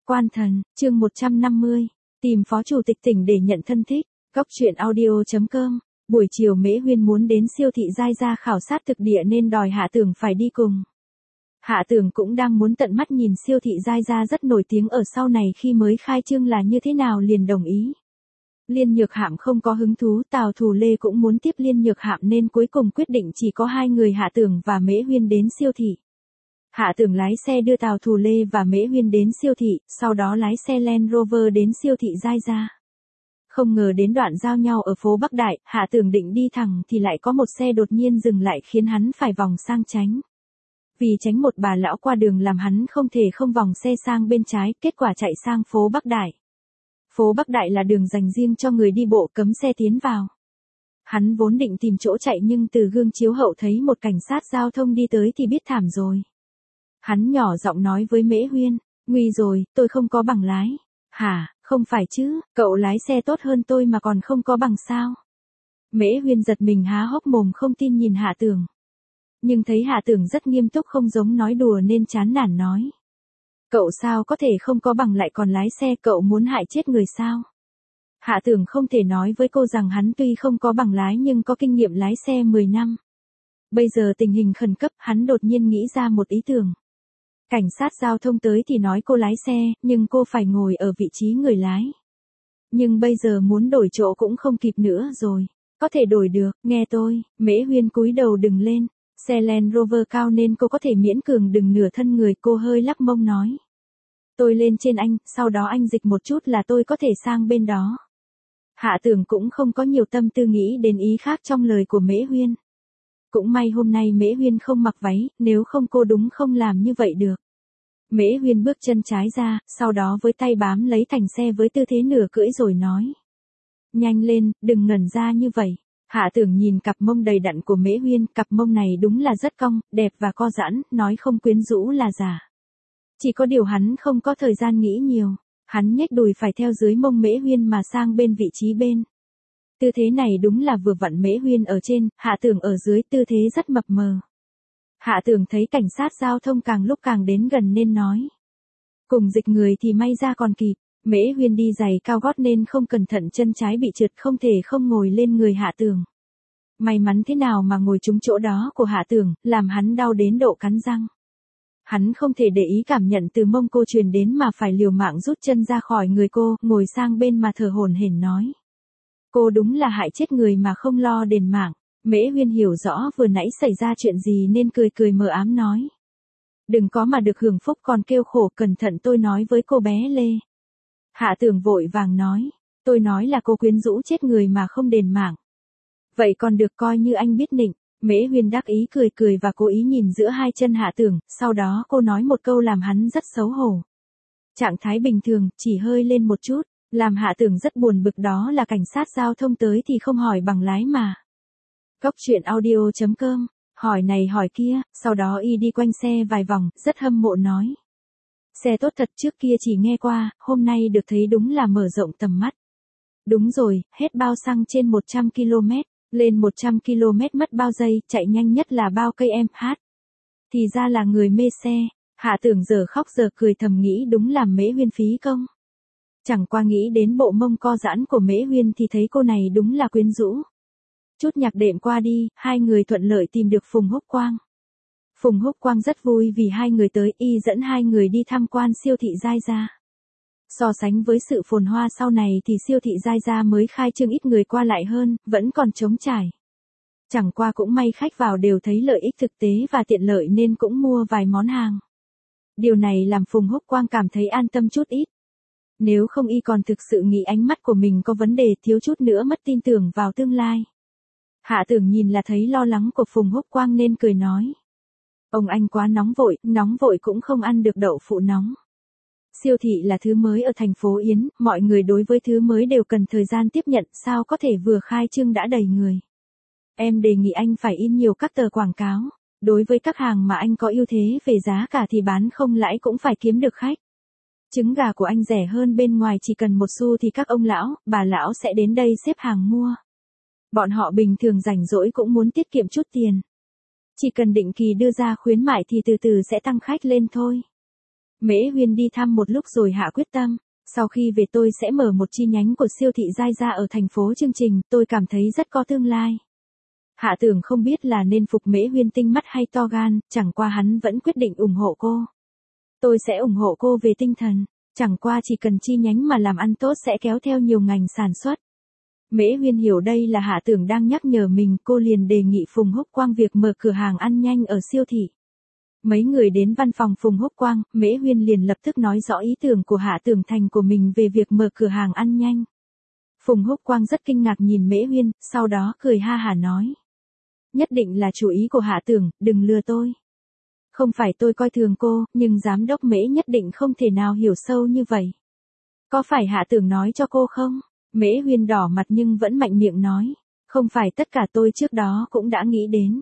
Quan Thần, chương 150. Tìm phó chủ tịch tỉnh để nhận thân thích. Góc truyện audio.com. Buổi chiều Mễ Huyên muốn đến siêu thị Giai Gia khảo sát thực địa nên đòi Hạ Tưởng phải đi cùng. Hạ Tưởng cũng đang muốn tận mắt nhìn siêu thị Giai Gia rất nổi tiếng ở sau này khi mới khai trương là như thế nào liền đồng ý. Liên Nhược Hạm không có hứng thú, Tào Thù Lê cũng muốn tiếp Liên Nhược Hạm nên cuối cùng quyết định chỉ có hai người Hạ Tưởng và Mễ Huyên đến siêu thị. Hạ Tưởng lái xe đưa Tào Thù Lê và Mễ Huyên đến siêu thị, sau đó lái xe Land Rover đến siêu thị Giai Gia. Không ngờ đến đoạn giao nhau ở phố Bắc Đại, Hạ Tưởng định đi thẳng thì lại có một xe đột nhiên dừng lại khiến hắn phải vòng sang tránh. Vì tránh một bà lão qua đường làm hắn không thể không vòng xe sang bên trái, kết quả chạy sang phố Bắc Đại. Phố Bắc Đại là đường dành riêng cho người đi bộ, cấm xe tiến vào. Hắn vốn định tìm chỗ chạy nhưng từ gương chiếu hậu thấy một cảnh sát giao thông đi tới thì biết thảm rồi. Hắn nhỏ giọng nói với Mễ Huyên, nguy rồi, tôi không có bằng lái. Hả, không phải chứ, cậu lái xe tốt hơn tôi mà còn không có bằng sao? Mễ Huyên giật mình há hốc mồm không tin nhìn Hạ Tưởng. Nhưng thấy Hạ Tưởng rất nghiêm túc không giống nói đùa nên chán nản nói. Cậu sao có thể không có bằng lại còn lái xe, cậu muốn hại chết người sao? Hạ Tưởng không thể nói với cô rằng hắn tuy không có bằng lái nhưng có kinh nghiệm lái xe 10 năm. Bây giờ tình hình khẩn cấp, hắn đột nhiên nghĩ ra một ý tưởng. Cảnh sát giao thông tới thì nói cô lái xe, nhưng cô phải ngồi ở vị trí người lái. Nhưng bây giờ muốn đổi chỗ cũng không kịp nữa rồi. Có thể đổi được, nghe tôi. Mễ Huyên cúi đầu đừng lên. Xe Land Rover cao nên cô có thể miễn cường đừng nửa thân người, cô hơi lắc mông nói. Tôi lên trên anh, sau đó anh dịch một chút là tôi có thể sang bên đó. Hạ Tưởng cũng không có nhiều tâm tư nghĩ đến ý khác trong lời của Mễ Huyên. Cũng may hôm nay Mễ Huyên không mặc váy, nếu không cô đúng không làm như vậy được. Mễ Huyên bước chân trái ra, sau đó với tay bám lấy thành xe với tư thế nửa cưỡi rồi nói. Nhanh lên, đừng ngẩn ra như vậy. Hạ Tưởng nhìn cặp mông đầy đặn của Mễ Huyên, cặp mông này đúng là rất cong, đẹp và co giãn, nói không quyến rũ là giả. Chỉ có điều hắn không có thời gian nghĩ nhiều, hắn nhếch đùi phải theo dưới mông Mễ Huyên mà sang bên vị trí bên. Tư thế này đúng là vừa vặn, Mễ Huyên ở trên, Hạ Tưởng ở dưới, tư thế rất mập mờ. Hạ Tưởng thấy cảnh sát giao thông càng lúc càng đến gần nên nói. Cùng dịch người thì may ra còn kịp, Mễ Huyên đi giày cao gót nên không cẩn thận chân trái bị trượt không thể không ngồi lên người Hạ Tưởng. May mắn thế nào mà ngồi trúng chỗ đó của Hạ Tưởng, làm hắn đau đến độ cắn răng. Hắn không thể để ý cảm nhận từ mông cô truyền đến mà phải liều mạng rút chân ra khỏi người cô, ngồi sang bên mà thở hổn hển nói. Cô đúng là hại chết người mà không lo đền mạng. Mễ Huyên hiểu rõ vừa nãy xảy ra chuyện gì nên cười cười mờ ám nói. Đừng có mà được hưởng phúc còn kêu khổ, cẩn thận tôi nói với cô bé Lê. Hạ Tưởng vội vàng nói. Tôi nói là cô quyến rũ chết người mà không đền mạng. Vậy còn được, coi như anh biết nịnh. Mễ Huyên đắc ý cười cười và cố ý nhìn giữa hai chân Hạ Tưởng, sau đó cô nói một câu làm hắn rất xấu hổ. Trạng thái bình thường, chỉ hơi lên một chút, làm Hạ Tưởng rất buồn bực, đó là cảnh sát giao thông tới thì không hỏi bằng lái mà. Góc truyện audio.com, hỏi này hỏi kia, sau đó y đi quanh xe vài vòng, rất hâm mộ nói. Xe tốt thật, trước kia chỉ nghe qua, hôm nay được thấy đúng là mở rộng tầm mắt. Đúng rồi, hết bao xăng trên 100 km, lên 100 km mất bao giây, chạy nhanh nhất là bao cây em hát. Thì ra là người mê xe, Hạ Tưởng giờ khóc giờ cười thầm nghĩ đúng làm Mễ Huyên phí công. Chẳng qua nghĩ đến bộ mông co giãn của Mễ Huyên thì thấy cô này đúng là quyến rũ. Chút nhạc đệm qua đi, hai người thuận lợi tìm được Phùng Húc Quang. Phùng Húc Quang rất vui vì hai người tới, y dẫn hai người đi tham quan siêu thị Giai Gia. So sánh với sự phồn hoa sau này thì siêu thị Giai Gia mới khai trương ít người qua lại hơn, vẫn còn trống trải. Chẳng qua cũng may khách vào đều thấy lợi ích thực tế và tiện lợi nên cũng mua vài món hàng. Điều này làm Phùng Húc Quang cảm thấy an tâm chút ít. Nếu không y còn thực sự nghĩ ánh mắt của mình có vấn đề, thiếu chút nữa mất tin tưởng vào tương lai. Hạ Tưởng nhìn là thấy lo lắng của Phùng Húc Quang nên cười nói. Ông anh quá nóng vội cũng không ăn được đậu phụ nóng. Siêu thị là thứ mới ở thành phố Yến, mọi người đối với thứ mới đều cần thời gian tiếp nhận, sao có thể vừa khai trương đã đầy người. Em đề nghị anh phải in nhiều các tờ quảng cáo. Đối với các hàng mà anh có ưu thế về giá cả thì bán không lãi cũng phải kiếm được khách. Trứng gà của anh rẻ hơn bên ngoài, chỉ cần 1 xu thì các ông lão, bà lão sẽ đến đây xếp hàng mua. Bọn họ bình thường rảnh rỗi cũng muốn tiết kiệm chút tiền. Chỉ cần định kỳ đưa ra khuyến mại thì từ từ sẽ tăng khách lên thôi. Mễ Huyên đi thăm một lúc rồi hạ quyết tâm, sau khi về tôi sẽ mở một chi nhánh của siêu thị Giai Gia ở thành phố Chương Trình, tôi cảm thấy rất có tương lai. Hạ Tưởng không biết là nên phục Mễ Huyên tinh mắt hay to gan, chẳng qua hắn vẫn quyết định ủng hộ cô. Tôi sẽ ủng hộ cô về tinh thần, chẳng qua chỉ cần chi nhánh mà làm ăn tốt sẽ kéo theo nhiều ngành sản xuất. Mễ Huyên hiểu đây là Hạ Tưởng đang nhắc nhở mình, cô liền đề nghị Phùng Húc Quang việc mở cửa hàng ăn nhanh ở siêu thị. Mấy người đến văn phòng Phùng Húc Quang, Mễ Huyên liền lập tức nói rõ ý tưởng của Hạ Tưởng Thành của mình về việc mở cửa hàng ăn nhanh. Phùng Húc Quang rất kinh ngạc nhìn Mễ Huyên, sau đó cười ha hả nói. Nhất định là chủ ý của Hạ Tưởng, đừng lừa tôi. Không phải tôi coi thường cô, nhưng giám đốc Mễ nhất định không thể nào hiểu sâu như vậy. Có phải Hạ Tưởng nói cho cô không? Mễ Huyên đỏ mặt nhưng vẫn mạnh miệng nói. Không phải tất cả tôi trước đó cũng đã nghĩ đến.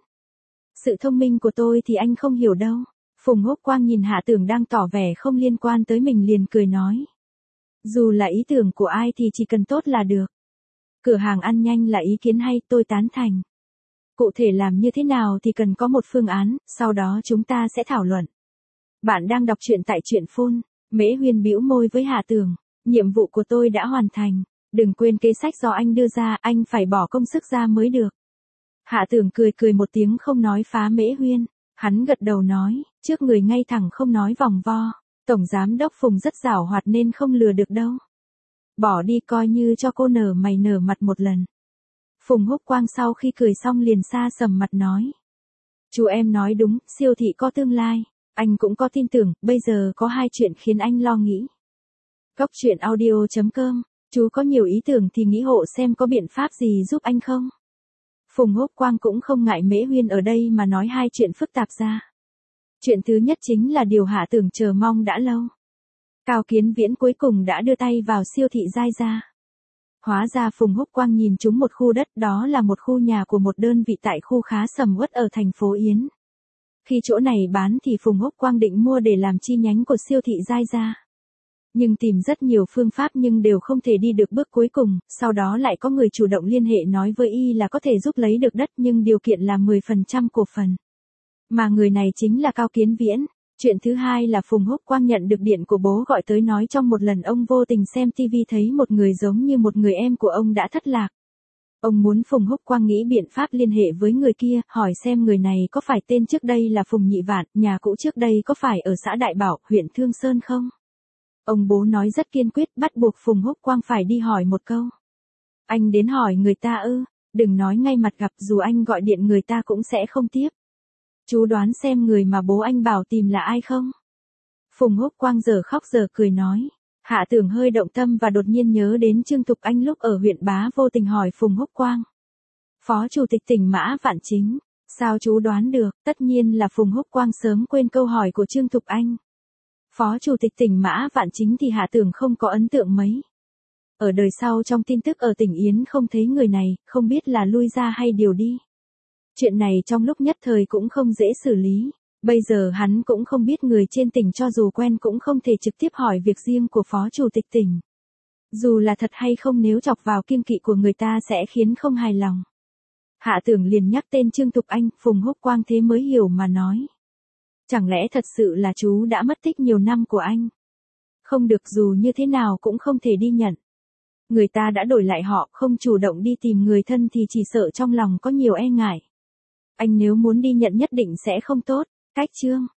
Sự thông minh của tôi thì anh không hiểu đâu. Phùng Húc Quang nhìn Hạ Tưởng đang tỏ vẻ không liên quan tới mình liền cười nói. Dù là ý tưởng của ai thì chỉ cần tốt là được. Cửa hàng ăn nhanh là ý kiến hay, tôi tán thành. Cụ thể làm như thế nào thì cần có một phương án, sau đó chúng ta sẽ thảo luận. Bạn đang đọc truyện tại truyện phun. Mễ Huyên bĩu môi với Hạ Tưởng. Nhiệm vụ của tôi đã hoàn thành. Đừng quên kế sách do anh đưa ra, anh phải bỏ công sức ra mới được. Hạ Tưởng cười một tiếng không nói phá Mễ Huyên. Hắn gật đầu nói, trước người ngay thẳng không nói vòng vo. Tổng giám đốc Phùng rất giảo hoạt nên không lừa được đâu. Bỏ đi coi như cho cô nở mày nở mặt một lần. Phùng Húc Quang sau khi cười xong liền xa sầm mặt nói. Chú em nói đúng, siêu thị có tương lai. Anh cũng có tin tưởng, bây giờ có hai chuyện khiến anh lo nghĩ. Góc truyện audio.com, chú có nhiều ý tưởng thì nghĩ hộ xem có biện pháp gì giúp anh không? Phùng Húc Quang cũng không ngại Mễ Huyên ở đây mà nói hai chuyện phức tạp ra. Chuyện thứ nhất chính là điều Hạ Tưởng chờ mong đã lâu. Cao Kiến Viễn cuối cùng đã đưa tay vào siêu thị Giai Gia. Hóa ra Phùng Húc Quang nhìn trúng một khu đất, đó là một khu nhà của một đơn vị tại khu khá sầm uất ở thành phố Yến. Khi chỗ này bán thì Phùng Húc Quang định mua để làm chi nhánh của siêu thị Giai Gia. Nhưng tìm rất nhiều phương pháp nhưng đều không thể đi được bước cuối cùng, sau đó lại có người chủ động liên hệ nói với y là có thể giúp lấy được đất nhưng điều kiện là 10% cổ phần. Mà người này chính là Cao Kiến Viễn. Chuyện thứ hai là Phùng Húc Quang nhận được điện của bố gọi tới nói trong một lần ông vô tình xem TV thấy một người giống như một người em của ông đã thất lạc. Ông muốn Phùng Húc Quang nghĩ biện pháp liên hệ với người kia, hỏi xem người này có phải tên trước đây là Phùng Nhị Vạn, nhà cũ trước đây có phải ở xã Đại Bảo, huyện Thương Sơn không? Ông bố nói rất kiên quyết, bắt buộc Phùng Húc Quang phải đi hỏi một câu. Anh đến hỏi người ta ư? Đừng nói ngay mặt gặp, dù anh gọi điện người ta cũng sẽ không tiếp. Chú đoán xem người mà bố anh bảo tìm là ai không? Phùng Húc Quang giờ khóc giờ cười nói. Hạ Tưởng hơi động tâm và đột nhiên nhớ đến Trương Thục Anh lúc ở huyện Bá vô tình hỏi Phùng Húc Quang. Phó Chủ tịch tỉnh Mã Vạn Chính. Sao chú đoán được? Tất nhiên là Phùng Húc Quang sớm quên câu hỏi của Trương Thục Anh. Phó Chủ tịch tỉnh Mã Vạn Chính thì Hạ Tưởng không có ấn tượng mấy. Ở đời sau trong tin tức ở tỉnh Yến không thấy người này, không biết là lui ra hay điều đi. Chuyện này trong lúc nhất thời cũng không dễ xử lý. Bây giờ hắn cũng không biết người trên tỉnh, cho dù quen cũng không thể trực tiếp hỏi việc riêng của Phó Chủ tịch tỉnh. Dù là thật hay không, nếu chọc vào kiêng kỵ của người ta sẽ khiến không hài lòng. Hạ Tưởng liền nhắc tên Trương Thục Anh, Phùng Húc Quang thế mới hiểu mà nói. Chẳng lẽ thật sự là chú đã mất tích nhiều năm của anh? Không được, dù như thế nào cũng không thể đi nhận. Người ta đã đổi lại họ, không chủ động đi tìm người thân thì chỉ sợ trong lòng có nhiều e ngại. Anh nếu muốn đi nhận nhất định sẽ không tốt. Cách chương